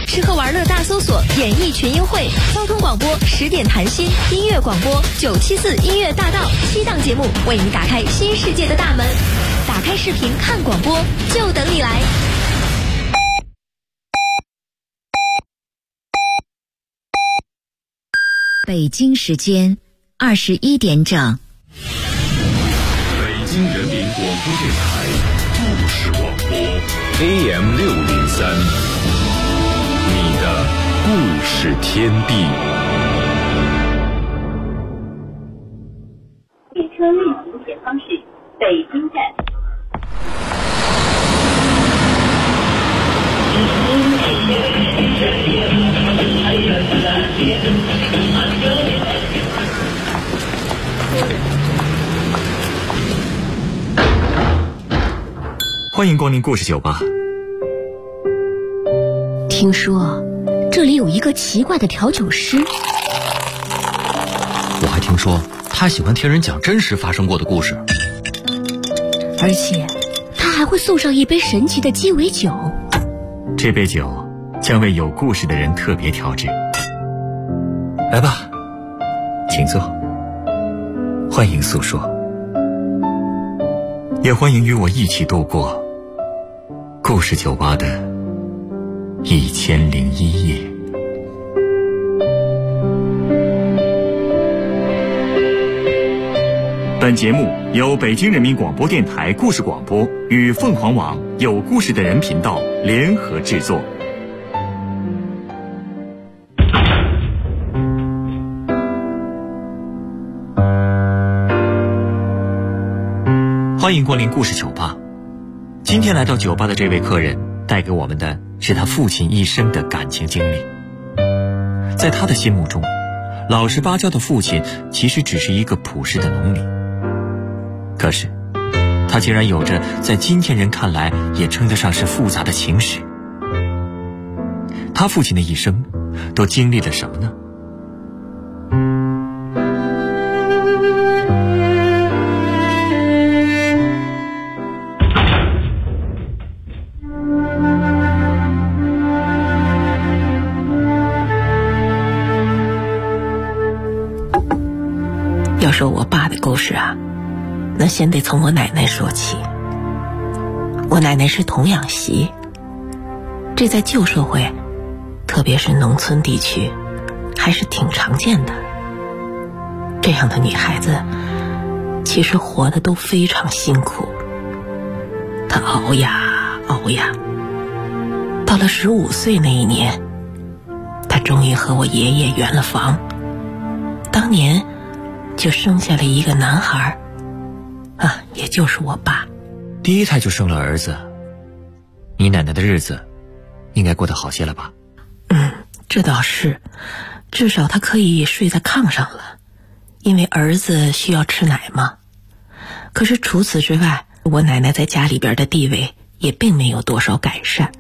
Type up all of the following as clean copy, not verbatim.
吃喝玩乐大搜索演艺群英会，交通广播10点谈心，音乐广播974音乐大道，7档节目为你打开新世界的大门。打开视频看广播，就等你来。 北京时间21点整。 北京人民广播电台故事广播 AM603，你的故事天地。 列车运行前方是北京站。 欢迎光临故事酒吧。 听说这里有一个奇怪的调酒师， 我还听说他喜欢听人讲真实发生过的故事， 而且他还会送上一杯神奇的鸡尾酒。 这杯酒将为有故事的人特别调制。来吧，请坐，欢迎诉说，也欢迎与我一起度过故事酒吧的1001夜。本节目由北京人民广播电台故事广播与凤凰网有故事的人频道联合制作。欢迎光临故事酒吧。今天来到酒吧的这位客人带给我们的是他父亲一生的感情经历。在他的心目中，老实巴交的父亲其实只是一个朴实的农民，可是他竟然有着在今天人看来也称得上是复杂的情史。他父亲的一生都经历了什么呢？ 要说我爸的故事啊，那先得从我奶奶说起。我奶奶是童养媳，这在旧社会，特别是农村地区，还是挺常见的。这样的女孩子，其实活得都非常辛苦。她熬呀熬呀，到了15岁那一年，她终于和我爷爷圆了房。当年就生下了一个男孩啊，也就是我爸。 第一胎就生了儿子，你奶奶的日子应该过得好些了吧？ 这倒是，至少她可以睡在炕上了，因为儿子需要吃奶嘛。可是除此之外，我奶奶在家里边的地位也并没有多少改善。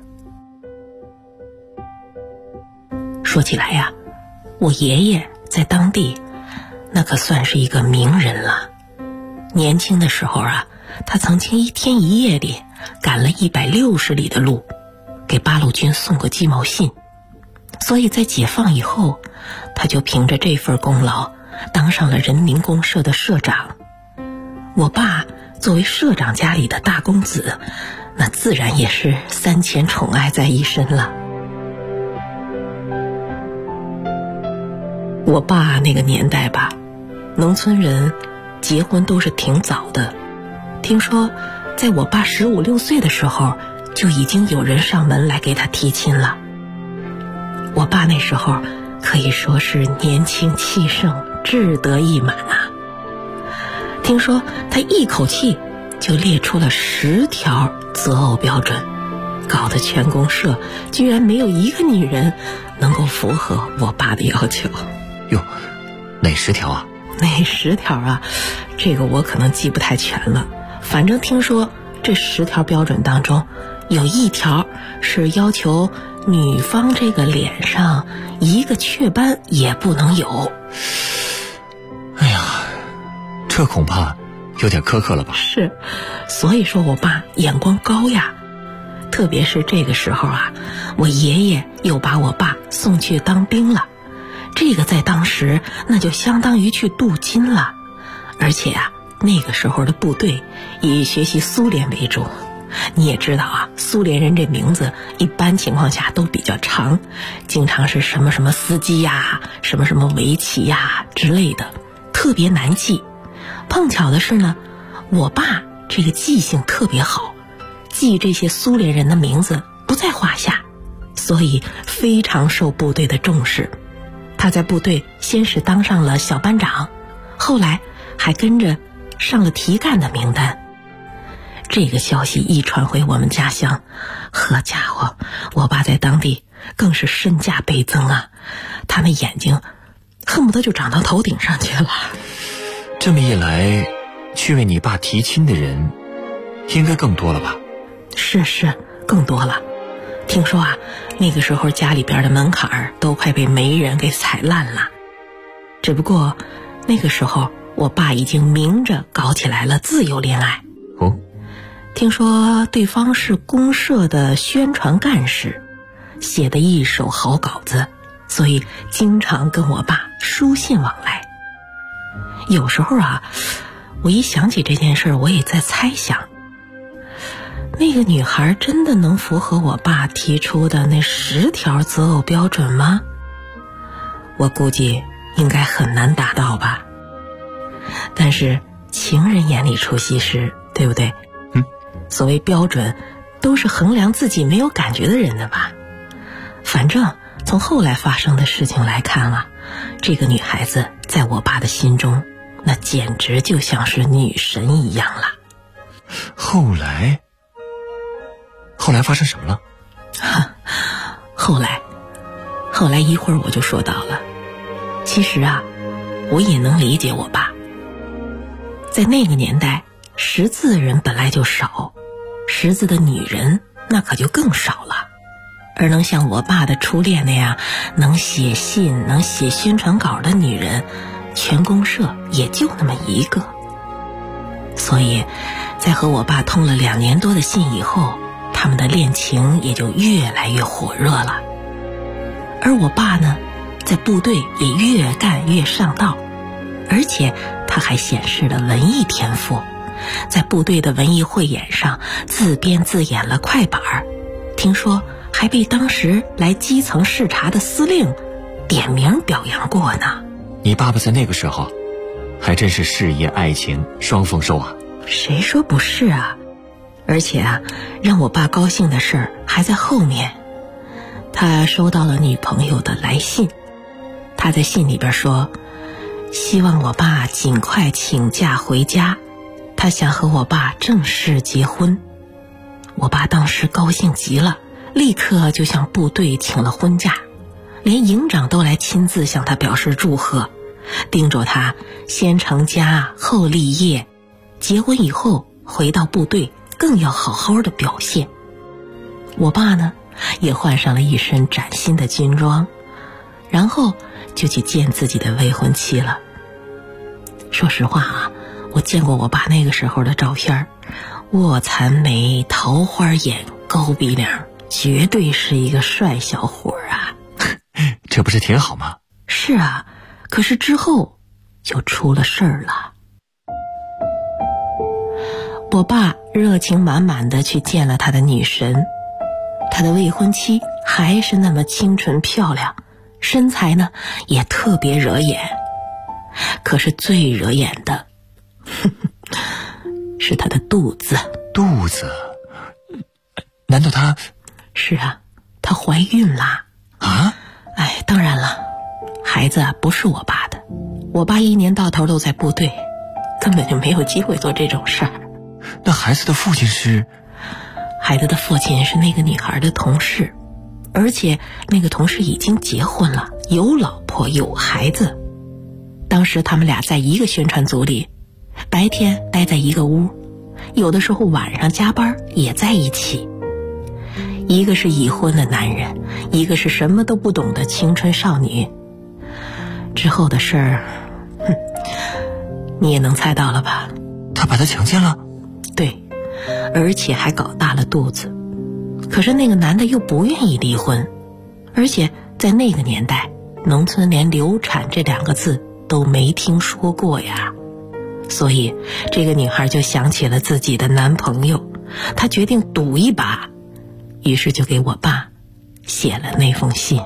说起来呀，我爷爷在当地那可算是一个名人了。年轻的时候啊，他曾经1天1夜里赶了160里的路，给八路军送过鸡毛信。所以在解放以后，他就凭着这份功劳当上了人民公社的社长。我爸作为社长家里的大公子，那自然也是3000宠爱在一身了。我爸那个年代吧，农村人结婚都是挺早的。听说在我爸15、16岁的时候，就已经有人上门来给他提亲了。我爸那时候可以说是年轻气盛，志得意满啊。听说他一口气就列出了10条择偶标准，搞得全公社居然没有一个女人能够符合我爸的要求。 哟，哪10条啊？ 哪10条啊？这个我可能记不太全了。反正听说这10条标准当中，有1条是要求女方这个脸上一个雀斑也不能有。 哎呀，这恐怕有点苛刻了吧？ 是，所以说我爸眼光高呀。 特别是这个时候啊，我爷爷又把我爸送去当兵了，这个在当时那就相当于去镀金了。而且啊，那个时候的部队以学习苏联为主，你也知道啊，苏联人这名字一般情况下都比较长，经常是什么什么斯基呀，什么什么维奇呀之类的，特别难记。碰巧的是呢，我爸这个记性特别好，记这些苏联人的名字不在话下，所以非常受部队的重视。他在部队先是当上了小班长，后来还跟着上了提干的名单。这个消息一传回我们家乡，呵家伙，我爸在当地更是身价倍增啊，他那眼睛恨不得就长到头顶上去了。 这么一来，去为你爸提亲的人应该更多了吧？ 是，更多了。听说啊，那个时候家里边的门槛都快被媒人给踩烂了。只不过那个时候我爸已经明着搞起来了自由恋爱。 哦， 听说对方是公社的宣传干事，写的一手好稿子，所以经常跟我爸书信往来。有时候啊，我一想起这件事，我也在猜想，那个女孩真的能符合我爸提出的那10条择偶标准吗？我估计应该很难达到吧。但是情人眼里出西施，对不对？所谓标准都是衡量自己没有感觉的人的吧。反正从后来发生的事情来看啊，这个女孩子在我爸的心中那简直就像是女神一样了。 后来发生什么了？ 后来一会儿我就说到了。其实啊，我也能理解我爸。在那个年代，识字的人本来就少，识字的女人那可就更少了。而能像我爸的初恋那样能写信能写宣传稿的女人，全公社也就那么一个。所以在和我爸通了2年多的信以后，他们的恋情也就越来越火热了。而我爸呢，在部队也越干越上道，而且他还显示了文艺天赋，在部队的文艺汇演上自编自演了快板，听说还被当时来基层视察的司令点名表扬过呢。 你爸爸在那个时候还真是事业爱情双丰收啊。 谁说不是啊？而且啊，让我爸高兴的事儿还在后面。他收到了女朋友的来信，他在信里边说，希望我爸尽快请假回家，他想和我爸正式结婚。我爸当时高兴极了，立刻就向部队请了婚假，连营长都来亲自向他表示祝贺，叮嘱他先成家后立业，结婚以后回到部队更要好好的表现。我爸呢，也换上了一身崭新的军装，然后就去见自己的未婚妻了。说实话啊，我见过我爸那个时候的照片，卧蚕眉、桃花眼、高鼻梁，绝对是一个帅小伙啊。 这不是挺好吗？ 是啊，可是之后就出了事儿了。我爸热情满满地去见了他的女神，他的未婚妻还是那么清纯漂亮，身材呢也特别惹眼。可是最惹眼的是他的肚子。 肚子？难道他…… 是啊，她怀孕啦。 啊？ 哎，当然了，孩子啊不是我爸的，我爸一年到头都在部队，根本就没有机会做这种事儿。 那孩子的父亲是？ 孩子的父亲是那个女孩的同事，而且那个同事已经结婚了，有老婆有孩子。当时他们俩在一个宣传组里，白天待在一个屋，有的时候晚上加班也在一起。一个是已婚的男人，一个是什么都不懂的青春少女。之后的事儿，你也能猜到了吧？ 他把她强奸了？ 对，而且还搞大了肚子。 可是那个男的又不愿意离婚，而且在那个年代，农村连流产这2个字都没听说过呀。所以这个女孩就想起了自己的男朋友，她决定赌一把，于是就给我爸写了那封信。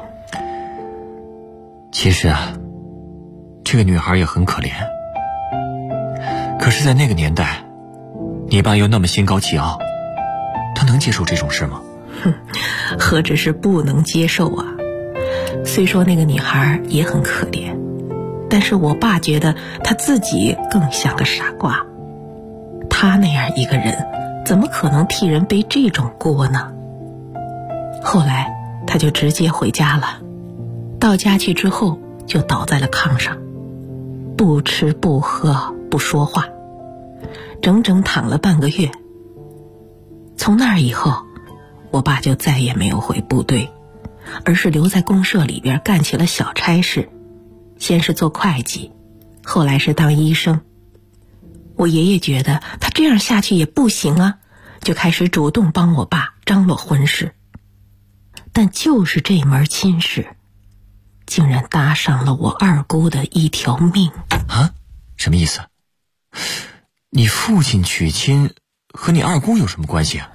其实啊，这个女孩也很可怜。可是在那个年代，你爸又那么心高气傲，他能接受这种事吗？ 何止是不能接受啊！虽说那个女孩也很可怜，但是我爸觉得他自己更像个傻瓜。他那样一个人，怎么可能替人背这种锅呢？后来他就直接回家了，到家去之后就倒在了炕上，不吃不喝不说话，整整躺了半个月。从那儿以后，我爸就再也没有回部队，而是留在公社里边干起了小差事，先是做会计，后来是当医生。我爷爷觉得他这样下去也不行啊，就开始主动帮我爸张罗婚事。但就是这门亲事，竟然搭上了我二姑的一条命。 啊？什么意思？你父亲娶亲和你二姑有什么关系啊？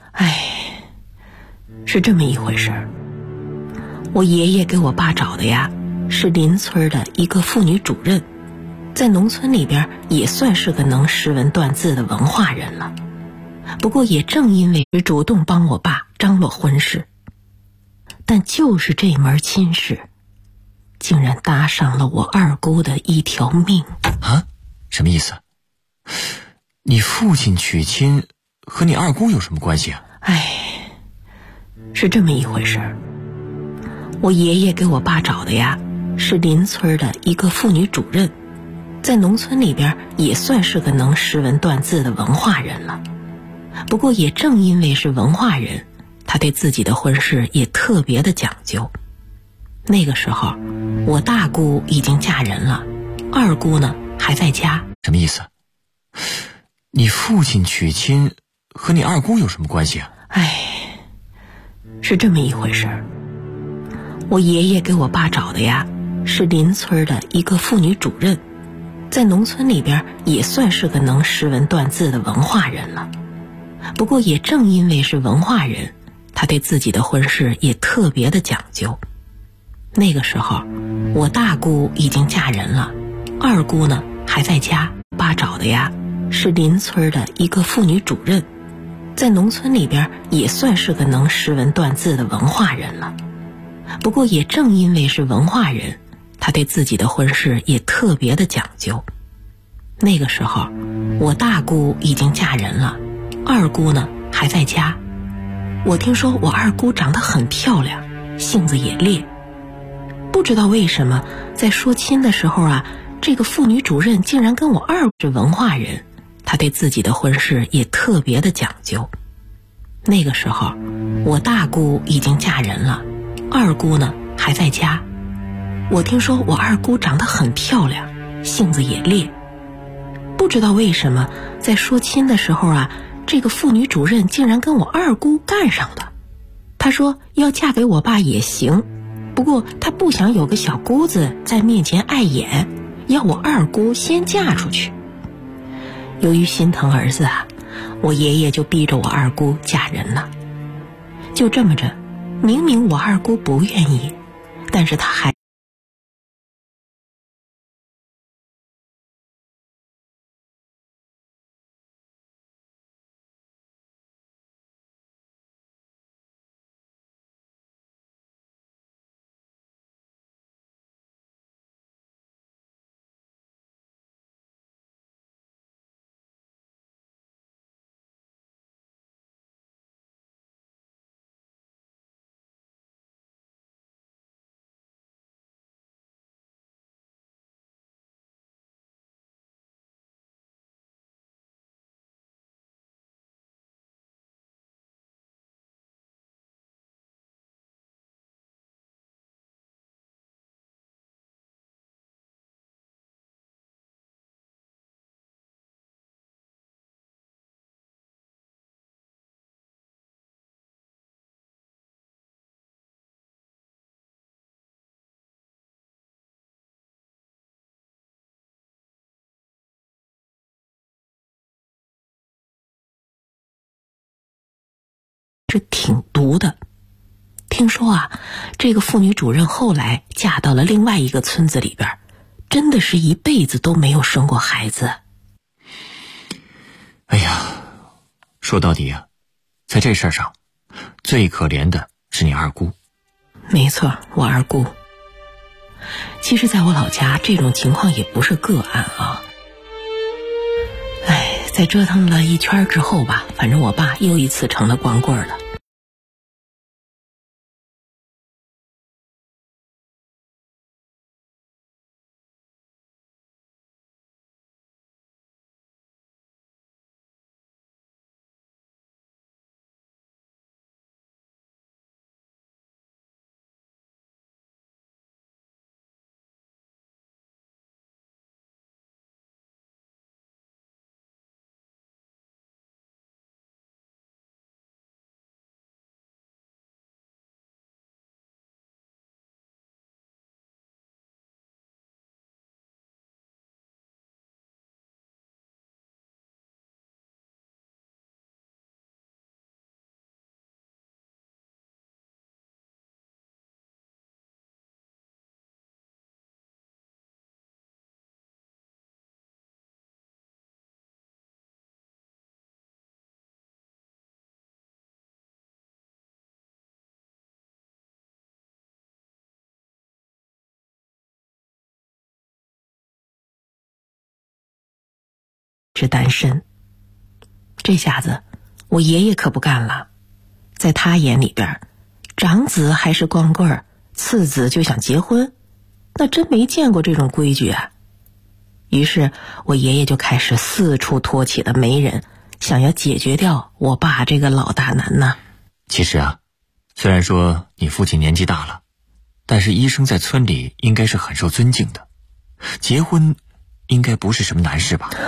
是这么一回事儿。我爷爷给我爸找的呀，是邻村的一个妇女主任，在农村里边也算是个能识文断字的文化人了。不过也正因为主动帮我爸张罗婚事，但就是这门亲事，竟然搭上了我二姑的一条命。 啊？什么意思？你父亲娶亲和你二姑有什么关系啊？ 是这么一回事儿。我爷爷给我爸找的呀，是邻村的一个妇女主任，在农村里边也算是个能识文断字的文化人了。不过也正因为是文化人，他对自己的婚事也特别的讲究。那个时候，我大姑已经嫁人了，二姑呢还在家。 什么意思？你父亲娶亲和你二姑有什么关系啊？ 是这么一回事儿。我爷爷给我爸找的呀，是邻村的一个妇女主任，在农村里边也算是个能识文断字的文化人了。不过也正因为是文化人，他对自己的婚事也特别的讲究。那个时候，我大姑已经嫁人了，二姑呢还在家。爸找的呀，是邻村的一个妇女主任，在农村里边也算是个能识文断字的文化人了。不过也正因为是文化人，他对自己的婚事也特别的讲究。那个时候，我大姑已经嫁人了，二姑呢还在家。我听说我二姑长得很漂亮，性子也烈。不知道为什么，在说亲的时候啊，这个妇女主任竟然跟我二姑是文化人，她对自己的婚事也特别的讲究。那个时候，我大姑已经嫁人了，二姑呢还在家。我听说我二姑长得很漂亮，性子也烈。不知道为什么，在说亲的时候啊，这个妇女主任竟然跟我二姑干上了。她说要嫁给我爸也行，不过她不想有个小姑子在面前碍眼，要我二姑先嫁出去。由于心疼儿子啊，我爷爷就逼着我二姑嫁人了。就这么着，明明我二姑不愿意，但是她还是挺毒的。听说啊，这个妇女主任后来嫁到了另外一个村子里边，真的是一辈子都没有生过孩子。 哎呀，说到底啊，在这事儿上最可怜的是你二姑。 没错，我二姑。其实在我老家这种情况也不是个案啊。在折腾了一圈之后吧，反正我爸又一次成了光棍了。是单身。这下子我爷爷可不干了，在他眼里边，长子还是光棍，次子就想结婚，那真没见过这种规矩啊。于是我爷爷就开始四处托起了媒人，想要解决掉我爸这个老大难呐。 其实啊，虽然说你父亲年纪大了，但是医生在村里应该是很受尊敬的，结婚应该不是什么难事吧？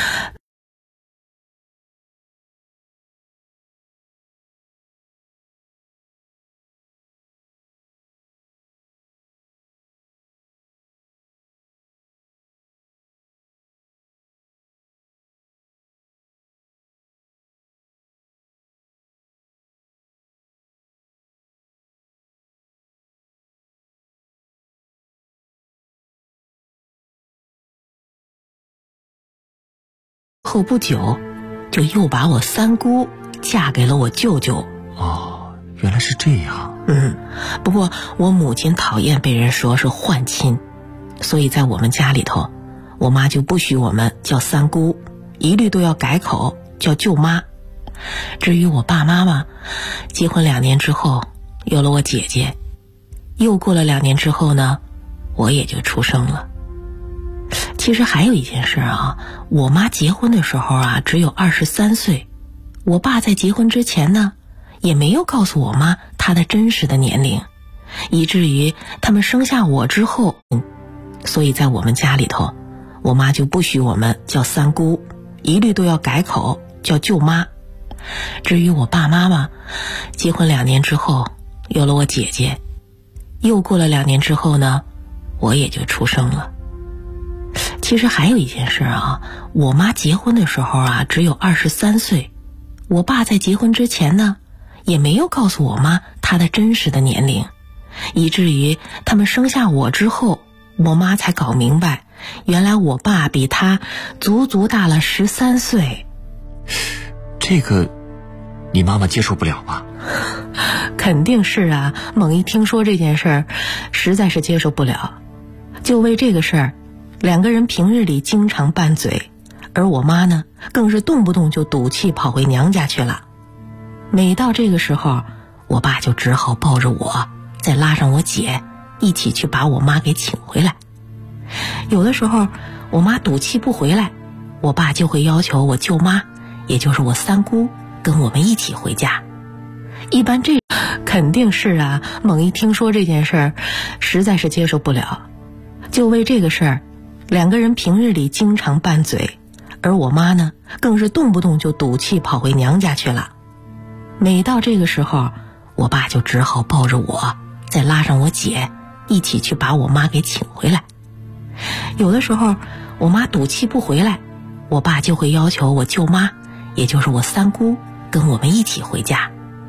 后不久就又把我三姑嫁给了我舅舅。 哦，原来是这样。 不过我母亲讨厌被人说是换亲，所以在我们家里头，我妈就不许我们叫三姑，一律都要改口叫舅妈。至于我爸妈嘛，结婚2年之后有了我姐姐，又过了2年之后呢，我也就出生了。其实还有一件事啊，我妈结婚的时候啊只有23岁，我爸在结婚之前呢也没有告诉我妈她的真实的年龄，以至于他们生下我之后，所以在我们家里头，我妈就不许我们叫三姑，一律都要改口叫舅妈。至于我爸妈嘛，结婚2年之后有了我姐姐，又过了2年之后呢，我也就出生了。其实还有一件事啊，我妈结婚的时候啊只有23岁，我爸在结婚之前呢也没有告诉我妈她的真实的年龄，以至于他们生下我之后，我妈才搞明白，原来我爸比她足足大了13岁。 这个你妈妈接受不了吧？ 肯定是啊，猛一听说这件事儿，实在是接受不了。就为这个事儿，2个人平日里经常拌嘴，而我妈呢更是动不动就赌气跑回娘家去了。每到这个时候，我爸就只好抱着我，再拉上我姐一起去把我妈给请回来。有的时候我妈赌气不回来，我爸就会要求我舅妈，也就是我三姑，跟我们一起回家。一般这肯定是啊，猛一听说这件事儿，实在是接受不了。就为这个事儿，2个人平日里经常拌嘴，而我妈呢更是动不动就赌气跑回娘家去了。每到这个时候，我爸就只好抱着我，再拉上我姐一起去把我妈给请回来。有的时候我妈赌气不回来，我爸就会要求我舅妈，也就是我三姑，跟我们一起回家。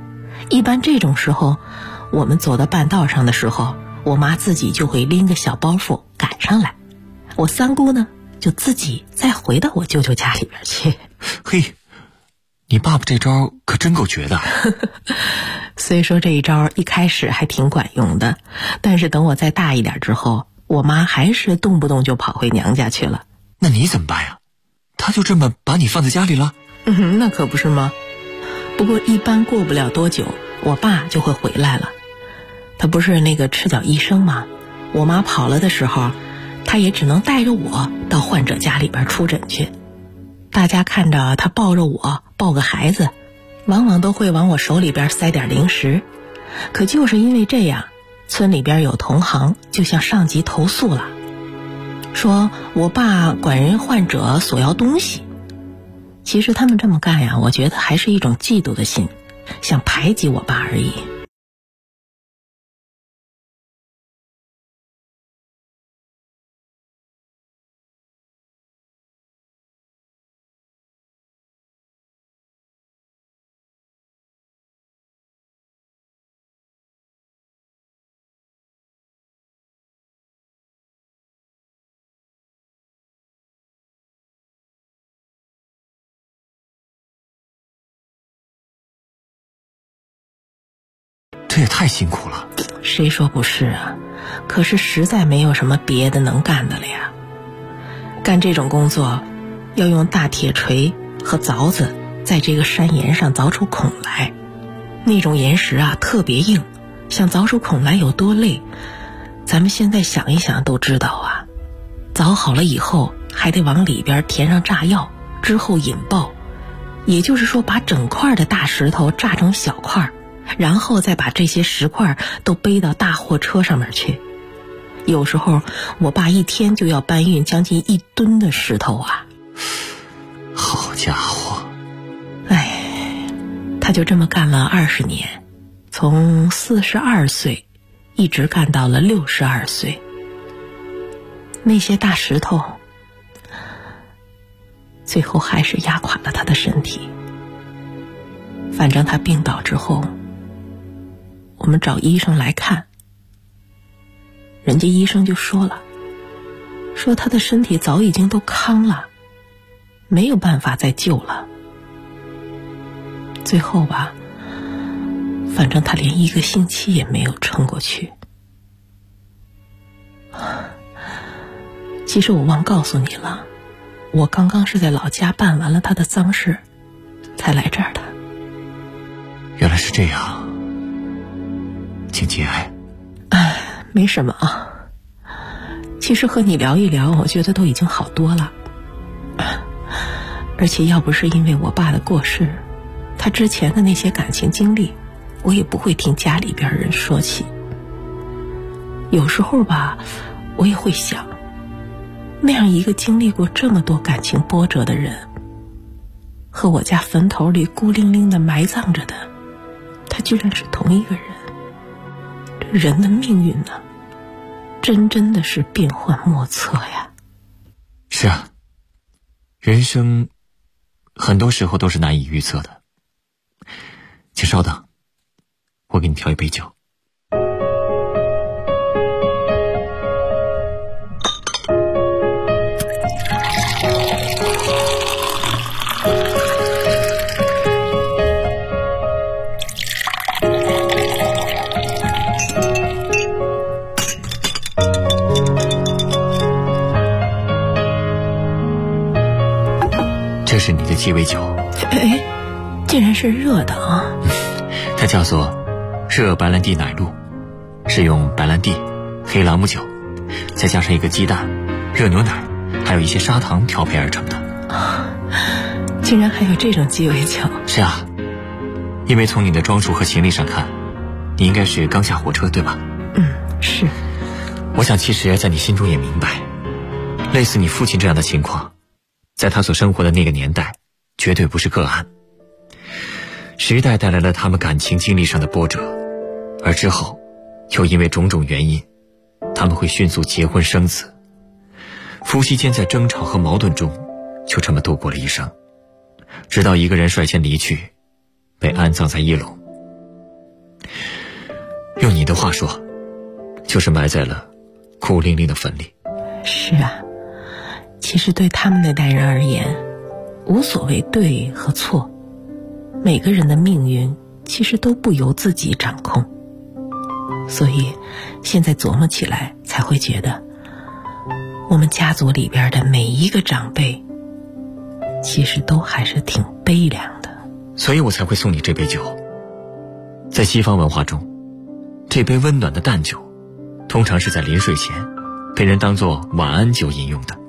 一般这种时候，我们走到半道上的时候，我妈自己就会拎个小包袱赶上来，我三姑呢就自己再回到我舅舅家里边去。 嘿，你爸爸这招可真够绝的。 虽说这一招一开始还挺管用的，但是等我再大一点之后，我妈还是动不动就跑回娘家去了。 那你怎么办呀？他就这么把你放在家里了？ 那可不是吗？不过一般过不了多久，我爸就会回来了。他不是那个赤脚医生吗？我妈跑了的时候，他也只能带着我到患者家里边出诊去。大家看着他抱着我，抱个孩子，往往都会往我手里边塞点零食。可就是因为这样，村里边有同行就向上级投诉了，说我爸管人患者索要东西。其实他们这么干呀，我觉得还是一种嫉妒的心，想排挤我爸而已。 这也太辛苦了。 谁说不是啊？可是实在没有什么别的能干的了呀。干这种工作要用大铁锤和凿子在这个山岩上凿出孔来，那种岩石啊特别硬，想凿出孔来有多累，咱们现在想一想都知道啊。凿好了以后还得往里边填上炸药，之后引爆，也就是说把整块的大石头炸成小块，然后再把这些石块都背到大货车上面去。有时候我爸一天就要搬运将近1吨的石头啊。 好家伙， 他就这么干了20年，从42岁一直干到了62岁。那些大石头最后还是压垮了他的身体。反正他病倒之后，我们找医生来看，人家医生就说了，说他的身体早已经都康了，没有办法再救了。最后吧，反正他连1个星期也没有撑过去。其实我忘告诉你了，我刚刚是在老家办完了他的丧事才来这儿的。 原来是这样，请节哀。 没什么啊，其实和你聊一聊，我觉得都已经好多了。而且要不是因为我爸的过世，他之前的那些感情经历，我也不会听家里边人说起。有时候吧，我也会想，那样一个经历过这么多感情波折的人，和我家坟头里孤零零的埋葬着的，他居然是同一个人。这人的命运呢，真的是变幻莫测呀。 是啊，人生很多时候都是难以预测的。请稍等，我给你调一杯酒。这是你的鸡尾酒。 竟然是热的啊！ 它叫做热白兰地奶露，是用白兰地、黑朗姆酒，再加上一个鸡蛋、热牛奶，还有一些砂糖调配而成的。 竟然还有这种鸡尾酒？ 是啊，因为从你的装束和行李上看，你应该是刚下火车对吧？ 是。 我想其实在你心中也明白，类似你父亲这样的情况，在他所生活的那个年代绝对不是个案。时代带来了他们感情经历上的波折，而之后又因为种种原因，他们会迅速结婚生子，夫妻间在争吵和矛盾中就这么度过了一生，直到一个人率先离去，被安葬在一垄， 用你的话说，就是埋在了苦伶仃的坟里。 是啊，其实对他们那代人而言，无所谓对和错，每个人的命运其实都不由自己掌控。所以现在琢磨起来才会觉得，我们家族里边的每一个长辈其实都还是挺悲凉的。 所以我才会送你这杯酒。在西方文化中，这杯温暖的淡酒通常是在临睡前被人当作晚安酒饮用的。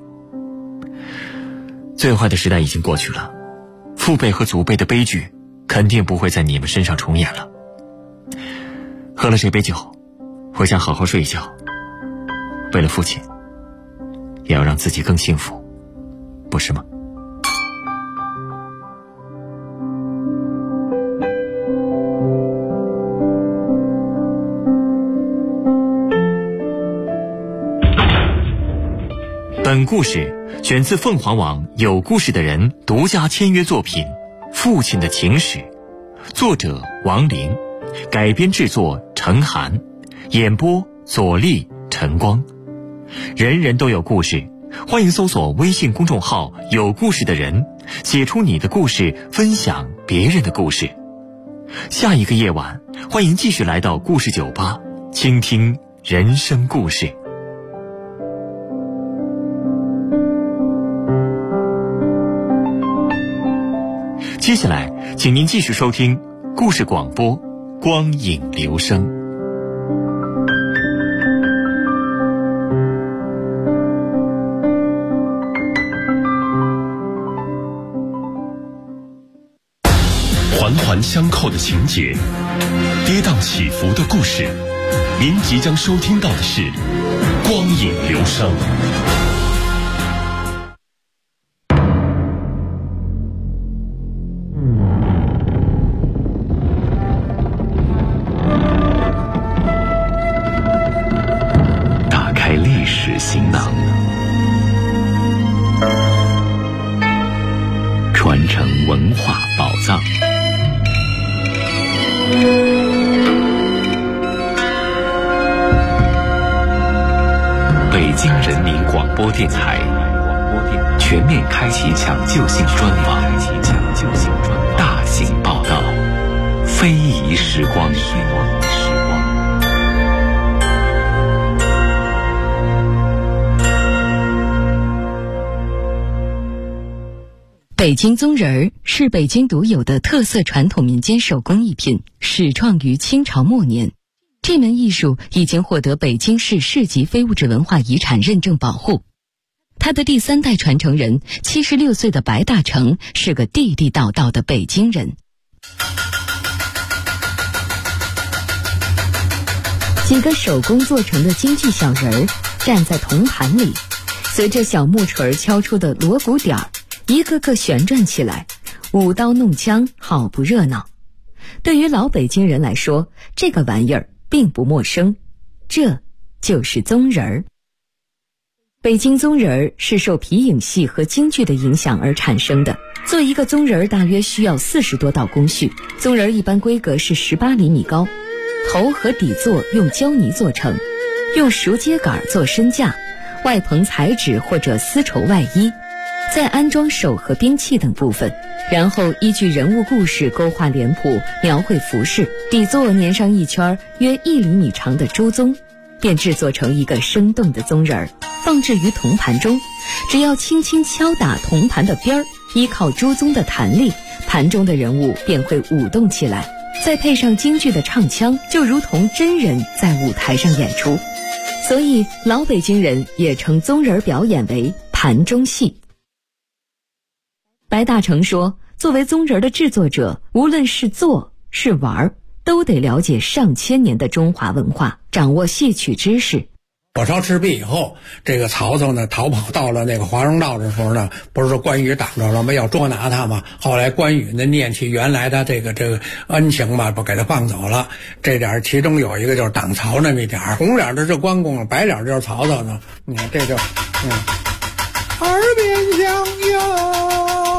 最坏的时代已经过去了，父辈和祖辈的悲剧肯定不会在你们身上重演了。喝了这杯酒，回家好好睡一觉，为了父亲，也要让自己更幸福，不是吗？本故事选自凤凰网有故事的人独家签约作品《父亲的情史》，作者王玲，改编制作陈涵，演播左立、陈光。人人都有故事，欢迎搜索微信公众号有故事的人，写出你的故事，分享别人的故事。下一个夜晚，欢迎继续来到故事酒吧，倾听人生故事。接下来请您继续收听故事广播《光影留声》。 环环相扣的情节，跌宕起伏的故事，您即将收听到的是《光影留声》。打开历史行囊，传承文化宝藏。北京人民广播电台全面开启抢救性专访，大型报道，非遗时光。 北京宗人儿是北京独有的特色传统民间手工艺品，始创于清朝末年。这门艺术已经获得北京市市级非物质文化遗产认证保护。他的第3代传承人76岁的白大成是个地地道道的北京人。几个手工做成的京剧小人儿站在铜盘里，随着小木锤敲出的锣鼓点儿，一个个旋转起来，舞刀弄枪，好不热闹。对于老北京人来说，这个玩意儿并不陌生，这就是宗人儿。北京宗人儿是受皮影戏和京剧的影响而产生的。做一个宗人儿大约需要40多道工序，宗人儿一般规格是18厘米高，头和底座用胶泥做成，用熟秸秆做身架，外棚彩纸或者丝绸外衣，再安装手和兵器等部分，然后依据人物故事勾画脸谱，描绘服饰，底座粘上一圈约1厘米长的朱宗，便制作成一个生动的宗人儿，放置于铜盘中。只要轻轻敲打铜盘的边儿，依靠朱宗的弹力，盘中的人物便会舞动起来，再配上京剧的唱腔，就如同真人在舞台上演出。所以老北京人也称宗人表演为盘中戏。白大成说，作为宗人的制作者，无论是做是玩，都得了解上千年的中华文化，掌握戏曲知识。 火烧赤壁以后，这个曹操呢逃跑到了那个华容道的时候呢，不是说关羽挡着了吗？要捉拿他嘛。后来关羽呢念起原来的这个恩情吧，不给他放走了。这点其中有一个就是挡曹那么一点，红脸的是关公，白脸就是曹操呢。你看这就耳边相拥。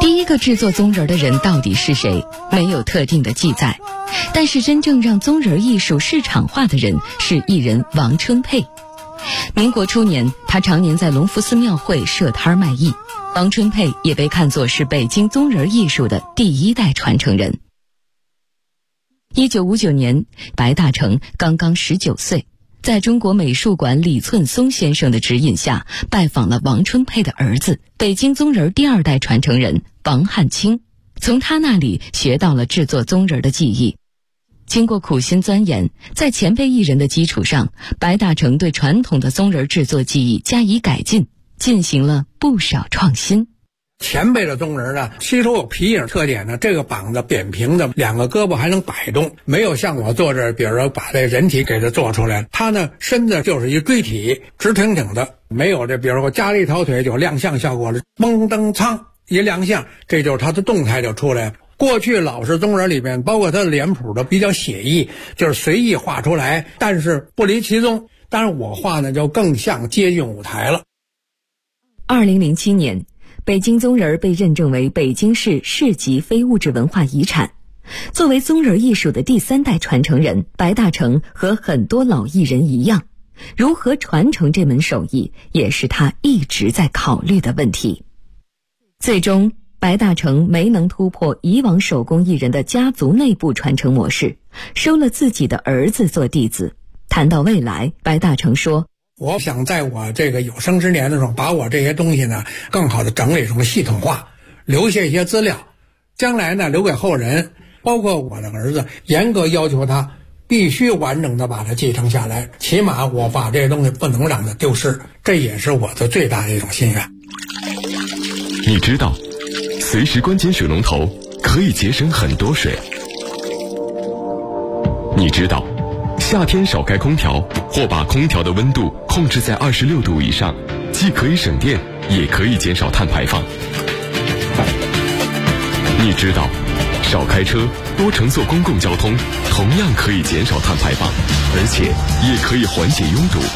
第一个制作棕人的人到底是谁，没有特定的记载。但是真正让棕人艺术市场化的人是艺人王春佩。民国初年，他常年在隆福寺庙会设摊卖艺。王春佩也被看作是北京棕人艺术的第一代传承人。1959年，白大成刚刚19岁，在中国美术馆李寸松先生的指引下，拜访了王春佩的儿子，北京棕人第二代传承人王汉卿，从他那里学到了制作棕人的技艺。经过苦心钻研，在前辈艺人的基础上，白大成对传统的棕人制作技艺加以改进，进行了不少创新。 前辈的棕人呢，吸收有皮影特点呢，这个膀子扁平的，两个胳膊还能摆动，没有像我做这，比如说把这人体给它做出来，它呢身子就是一锥体，直挺挺的，没有这比如说加了一条腿就亮相效果了，嘣噔噌一亮相，这就是它的动态就出来了。过去老式棕人里面，包括它的脸谱都比较写意，就是随意画出来，但是不离其宗。但是我画呢就更像接近舞台了。 2007年，北京棕人被认证为北京市市级非物质文化遗产。作为棕人艺术的第三代传承人，白大成和很多老艺人一样，如何传承这门手艺，也是他一直在考虑的问题。最终，白大成没能突破以往手工艺人的家族内部传承模式，收了自己的儿子做弟子。谈到未来，白大成说， 我想在我这个有生之年的时候，把我这些东西呢更好的整理成系统化，留下一些资料，将来呢留给后人，包括我的儿子，严格要求他必须完整的把它继承下来，起码我把这些东西不能让它丢失，这也是我的最大的一种心愿。 你知道随时关紧水龙头可以节省很多水。你知道夏天少开空调或把空调的温度控制在26度以上，既可以省电也可以减少碳排放。你知道少开车多乘坐公共交通同样可以减少碳排放，而且也可以缓解拥堵。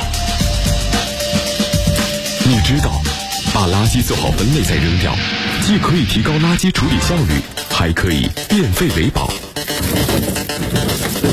你知道把垃圾做好分类再扔掉，既可以提高垃圾处理效率，还可以变废为宝。